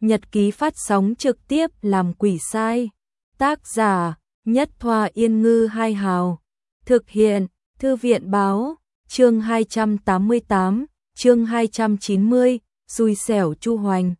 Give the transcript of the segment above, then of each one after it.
Nhật ký phát sóng trực tiếp làm quỷ sai. Tác giả Nhất Thoa Yên Ngư Hai Hào. Thực hiện Thư viện Báo. Chương 288, chương 290, xui xẻo Chu Hoành.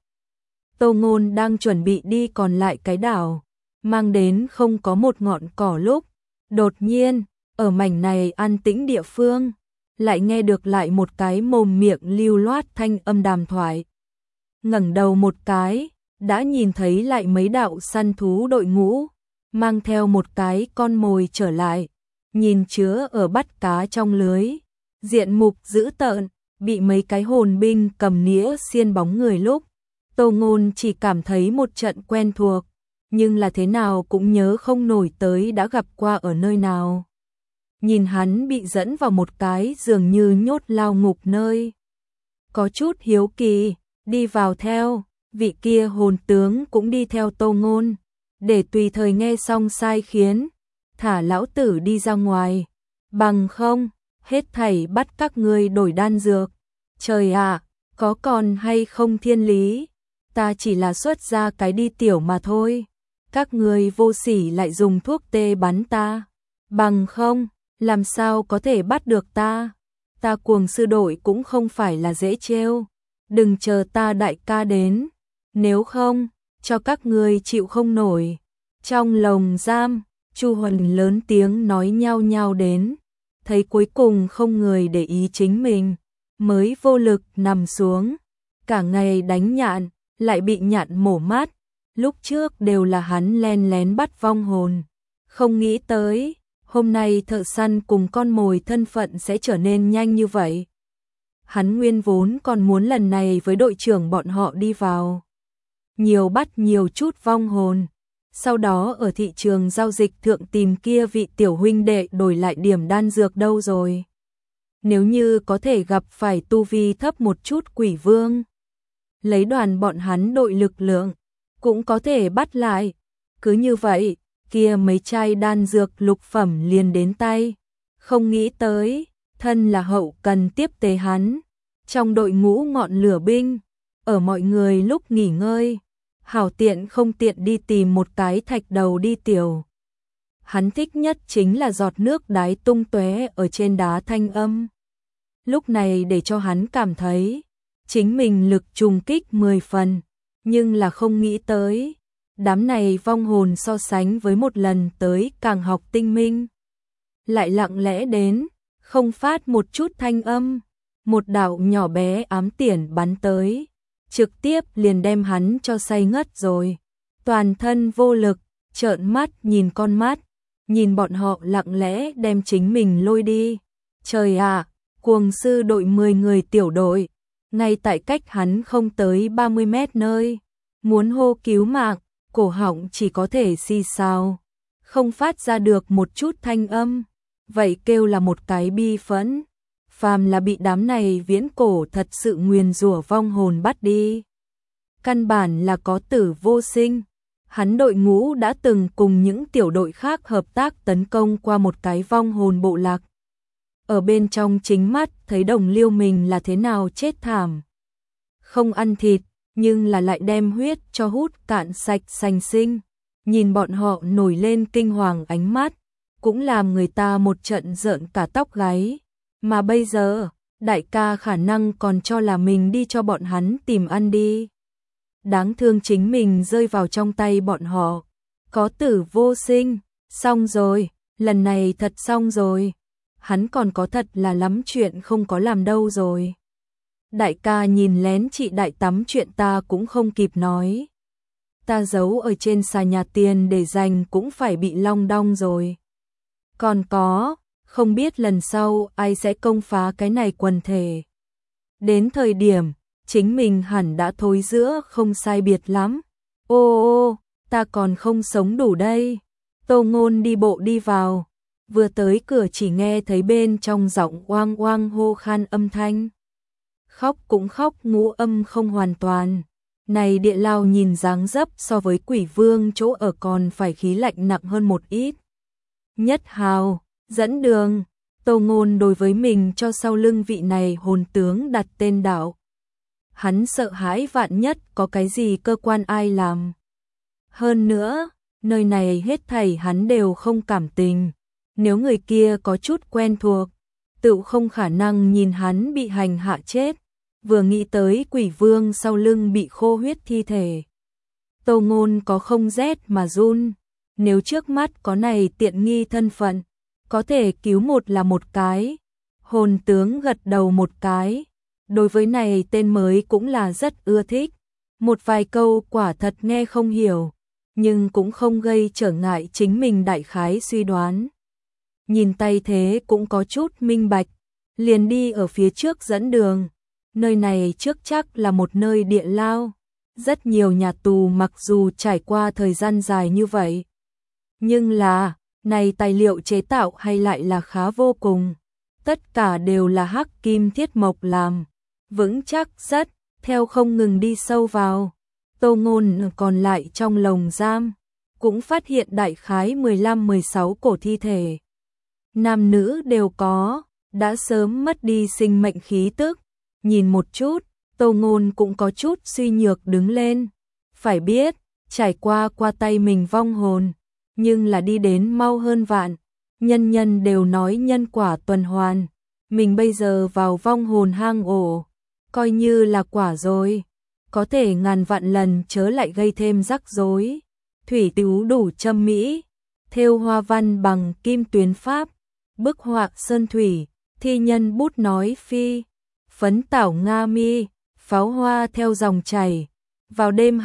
Tô Ngôn đang chuẩn bị đi còn lại cái đảo, mang đến không có một ngọn cỏ lúc. Đột nhiên, ở mảnh này an tĩnh địa phương, lại nghe được lại một cái mồm miệng lưu loát thanh âm đàm thoại. Ngẩng đầu một cái, đã nhìn thấy lại mấy đạo săn thú đội ngũ, mang theo một cái con mồi trở lại, nhìn chứa ở bắt cá trong lưới, diện mục dữ tợn, bị mấy cái hồn binh cầm nĩa xiên bóng người lúc. Tô Ngôn chỉ cảm thấy một trận quen thuộc, nhưng là thế nào cũng nhớ không nổi tới đã gặp qua ở nơi nào. Nhìn hắn bị dẫn vào một cái dường như nhốt lao ngục nơi. Có chút hiếu kỳ, đi vào theo, vị kia hồn tướng cũng đi theo Tô Ngôn, để tùy thời nghe xong sai khiến, thả lão tử đi ra ngoài, bằng không, hết thảy bắt các ngươi đổi đan dược. Trời ạ, có còn hay không thiên lý, ta chỉ là xuất ra cái đi tiểu mà thôi, các ngươi vô sỉ lại dùng thuốc tê bắn ta, bằng không, làm sao có thể bắt được ta cuồng sư đội cũng không phải là dễ trêu, đừng chờ ta đại ca đến, nếu không, cho các ngươi chịu không nổi. Trong lồng giam, Chu Hoành lớn tiếng nói nhao nhao đến, thấy cuối cùng không người để ý chính mình, mới vô lực nằm xuống, cả ngày đánh nhạn, lại bị nhạn mổ mắt, lúc trước đều là hắn len lén bắt vong hồn, không nghĩ tới, hôm nay thợ săn cùng con mồi thân phận sẽ trở nên nhanh như vậy. Hắn nguyên vốn còn muốn lần này với đội trưởng bọn họ đi vào, nhiều bắt nhiều chút vong hồn, sau đó ở thị trường giao dịch thượng tìm kia vị tiểu huynh đệ đổi lại điểm đan dược đâu rồi. Nếu như có thể gặp phải tu vi thấp một chút quỷ vương, lấy đoàn bọn hắn đội lực lượng, cũng có thể bắt lại. Cứ như vậy, kia mấy chai đan dược lục phẩm liền đến tay. Không nghĩ tới, thân là hậu cần tiếp tế hắn. Trong đội ngũ ngọn lửa binh, ở mọi người lúc nghỉ ngơi, hảo tiện không tiện đi tìm một cái thạch đầu đi tiểu. Hắn thích nhất chính là giọt nước đái tung tóe ở trên đá thanh âm. Lúc này để cho hắn cảm thấy, chính mình lực trùng kích 10 phần, nhưng là không nghĩ tới. Đám này vong hồn so sánh với một lần tới càng học tinh minh. Lại lặng lẽ đến, không phát một chút thanh âm, một đạo nhỏ bé ám tiễn bắn tới, trực tiếp liền đem hắn cho say ngất rồi. Toàn thân vô lực, trợn mắt nhìn con mắt, nhìn bọn họ lặng lẽ đem chính mình lôi đi. Trời ạ, cuồng sư đội 10 người tiểu đội, ngay tại cách hắn không tới 30 mét nơi, muốn hô cứu mạng, cổ họng chỉ có thể xì xào, không phát ra được một chút thanh âm, vậy kêu là một cái bi phẫn. Phàm là bị đám này viễn cổ thật sự nguyền rủa vong hồn bắt đi, căn bản là có tử vô sinh. Hắn đội ngũ đã từng cùng những tiểu đội khác hợp tác tấn công qua một cái vong hồn bộ lạc. Ở bên trong chính mắt thấy đồng liêu mình là thế nào chết thảm. Không ăn thịt, nhưng là lại đem huyết cho hút cạn sạch sành sinh. Nhìn bọn họ nổi lên kinh hoàng ánh mắt, cũng làm người ta một trận rợn cả tóc gáy. Mà bây giờ, đại ca khả năng còn cho là mình đi cho bọn hắn tìm ăn đi. Đáng thương chính mình rơi vào trong tay bọn họ. Có tử vô sinh, xong rồi, lần này thật xong rồi. Hắn còn có thật là lắm chuyện không có làm đâu rồi. Đại ca nhìn lén chị đại tắm chuyện ta cũng không kịp nói. Ta giấu ở trên xà nhà tiền để dành cũng phải bị long đong rồi. Còn có, không biết lần sau ai sẽ công phá cái này quần thể. Đến thời điểm, chính mình hẳn đã thối rữa không sai biệt lắm. Ô, ta còn không sống đủ đây. Tô Ngôn đi bộ đi vào, vừa tới cửa chỉ nghe thấy bên trong giọng oang oang hô khan âm thanh. Khóc cũng khóc ngũ âm không hoàn toàn. Này địa lao nhìn dáng dấp so với quỷ vương chỗ ở còn phải khí lạnh nặng hơn một ít. Nhất Hào, dẫn đường. Tô Ngôn đối với mình cho sau lưng vị này hồn tướng đặt tên đạo. hắn sợ hãi vạn nhất có cái gì cơ quan ai làm. Hơn nữa, nơi này hết thảy hắn đều không cảm tình, nếu người kia có chút quen thuộc, tự không khả năng nhìn hắn bị hành hạ chết. Vừa nghĩ tới quỷ vương sau lưng bị khô huyết thi thể, Tô Ngôn có không rét mà run. Nếu trước mắt có này tiện nghi thân phận, có thể cứu một là một cái. Hồn tướng gật đầu một cái, đối với này tên mới cũng là rất ưa thích. Một vài câu quả thật nghe không hiểu, nhưng cũng không gây trở ngại chính mình đại khái suy đoán. Nhìn tay thế cũng có chút minh bạch, liền đi ở phía trước dẫn đường. Nơi này trước chắc là một nơi địa lao. Rất nhiều nhà tù mặc dù trải qua thời gian dài như vậy, nhưng là, này tài liệu chế tạo hay lại là khá vô cùng. Tất cả đều là hắc kim thiết mộc làm, vững chắc rất, theo không ngừng đi sâu vào. Tô Ngôn còn lại trong lồng giam, cũng phát hiện đại khái 15-16 cổ thi thể. Nam nữ đều có, đã sớm mất đi sinh mệnh khí tức. Nhìn một chút, Tô Ngôn cũng có chút suy nhược đứng lên. Phải biết, trải qua tay mình vong hồn, nhưng là đi đến mau hơn vạn. Nhân nhân đều nói nhân quả tuần hoàn. Mình bây giờ vào vong hồn hang ổ, coi như là quả rồi. Có thể ngàn vạn lần chớ lại gây thêm rắc rối. Thủy tứ đủ châm mỹ, thêu hoa văn bằng kim tuyến pháp, bức họa sơn thủy, thi nhân bút nói phi, phấn tảo nga mi, pháo hoa theo dòng chảy. Vào đêm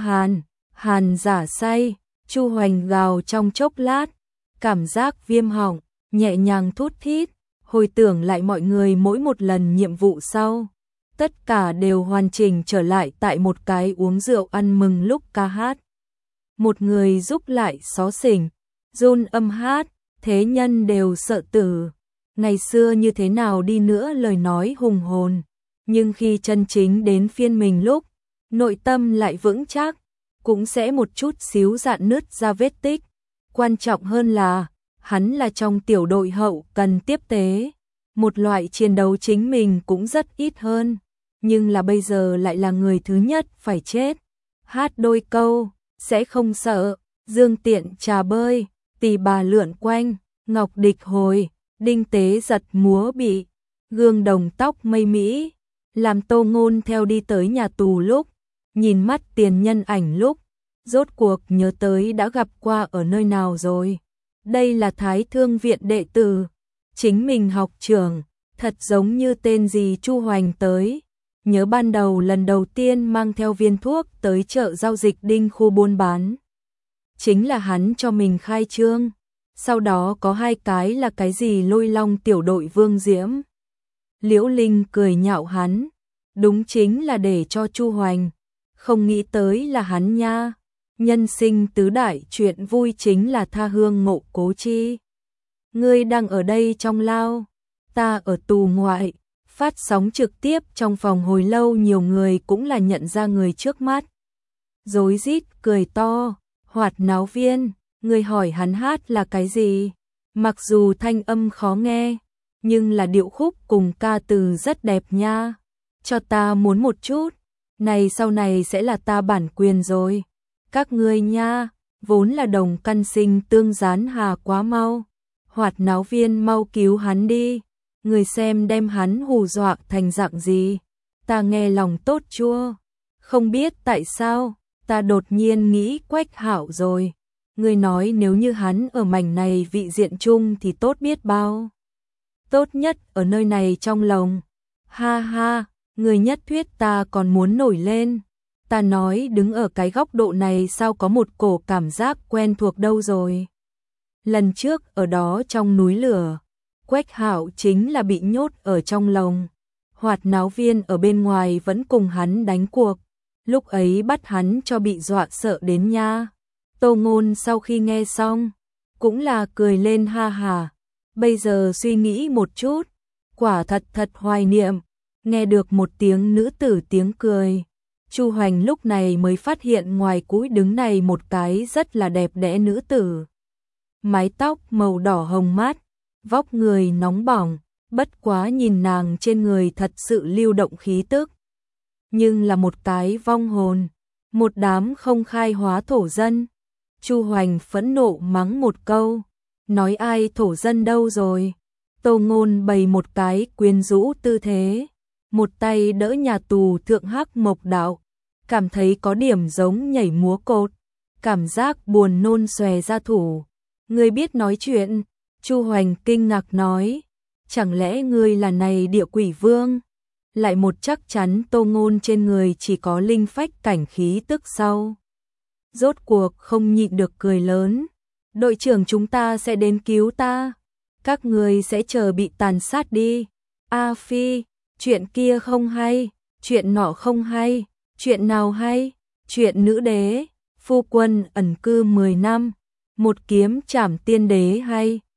hàn giả say, Chu Hoành gào trong chốc lát, cảm giác viêm họng, nhẹ nhàng thút thít, hồi tưởng lại mọi người mỗi một lần nhiệm vụ sau. Tất cả đều hoàn chỉnh trở lại tại một cái uống rượu ăn mừng lúc ca hát. Một người giúp lại xó xỉnh, run âm hát, thế nhân đều sợ tử. Ngày xưa như thế nào đi nữa lời nói hùng hồn, nhưng khi chân chính đến phiên mình lúc, nội tâm lại vững chắc, cũng sẽ một chút xíu rạn nứt ra vết tích. Quan trọng hơn là, hắn là trong tiểu đội hậu cần tiếp tế, một loại chiến đấu chính mình cũng rất ít hơn, nhưng là bây giờ lại là người thứ nhất phải chết. Hát đôi câu, sẽ không sợ, dương tiện trà bơi, tỳ bà lượn quanh, ngọc địch hồi, đinh tế giật múa bị, gương đồng tóc mây mỹ. Làm Tô Ngôn theo đi tới nhà tù lúc, nhìn mắt tiền nhân ảnh lúc, rốt cuộc nhớ tới đã gặp qua ở nơi nào rồi. Đây là Thái Thương viện đệ tử, chính mình học trưởng, thật giống như tên gì Chu Hoành tới. Nhớ ban đầu lần đầu tiên mang theo viên thuốc tới chợ giao dịch đinh khu buôn bán. Chính là hắn cho mình khai trương, sau đó có hai cái là cái gì Lôi Long tiểu đội Vương Diễm. Liễu Linh cười nhạo hắn, đúng chính là để cho Chu Hoành, không nghĩ tới là hắn nha. Nhân sinh tứ đại chuyện vui chính là tha hương ngộ cố chi. Ngươi đang ở đây trong lao, ta ở tù ngoại. Phát sóng trực tiếp trong phòng hồi lâu nhiều người cũng là nhận ra người trước mắt. Rối rít cười to, Hoạt náo viên, người hỏi hắn hát là cái gì? Mặc dù thanh âm khó nghe, nhưng là điệu khúc cùng ca từ rất đẹp nha. Cho ta muốn một chút, này sau này sẽ là ta bản quyền rồi. Các ngươi nha, vốn là đồng căn sinh tương gián hà quá mau. Hoạt náo viên mau cứu hắn đi. Người xem đem hắn hù dọa thành dạng gì, ta nghe lòng tốt chua. Không biết tại sao, ta đột nhiên nghĩ Quách Hạo rồi. Người nói nếu như hắn ở mảnh này vị diện chung thì tốt biết bao. Tốt nhất ở nơi này trong lòng. Ha ha, người nhất thuyết ta còn muốn nổi lên. Ta nói đứng ở cái góc độ này sao có một cổ cảm giác quen thuộc đâu rồi. Lần trước ở đó trong núi lửa, Quách Hạo chính là bị nhốt ở trong lồng. Hoạt náo viên ở bên ngoài vẫn cùng hắn đánh cuộc. Lúc ấy bắt hắn cho bị dọa sợ đến nha. Tô Ngôn sau khi nghe xong, cũng là cười lên ha hà. Bây giờ suy nghĩ một chút, quả thật hoài niệm. Nghe được một tiếng nữ tử tiếng cười. Chu Hoành lúc này mới phát hiện ngoài cúi đứng này một cái rất là đẹp đẽ nữ tử. Mái tóc màu đỏ hồng mát, vóc người nóng bỏng, bất quá nhìn nàng trên người thật sự lưu động khí tức. nhưng là một cái vong hồn, một đám không khai hóa thổ dân. Chu Hoành phẫn nộ mắng một câu, nói ai thổ dân đâu rồi. Tô Ngôn bày một cái quyến rũ tư thế, một tay đỡ nhà tù thượng hắc mộc đạo, cảm thấy có điểm giống nhảy múa cột, cảm giác buồn nôn xòe ra thủ. Ngươi biết nói chuyện? Chu Hoành kinh ngạc nói, chẳng lẽ ngươi là này địa quỷ vương? Lại một chắc chắn Tô Ngôn trên người chỉ có linh phách cảnh khí tức sau. Rốt cuộc không nhịn được cười lớn, đội trưởng chúng ta sẽ đến cứu ta, các người sẽ chờ bị tàn sát đi. A Phi, chuyện kia không hay, chuyện nọ không hay, chuyện nào hay? Chuyện nữ đế, phu quân ẩn cư 10 năm, một kiếm trảm tiên đế hay?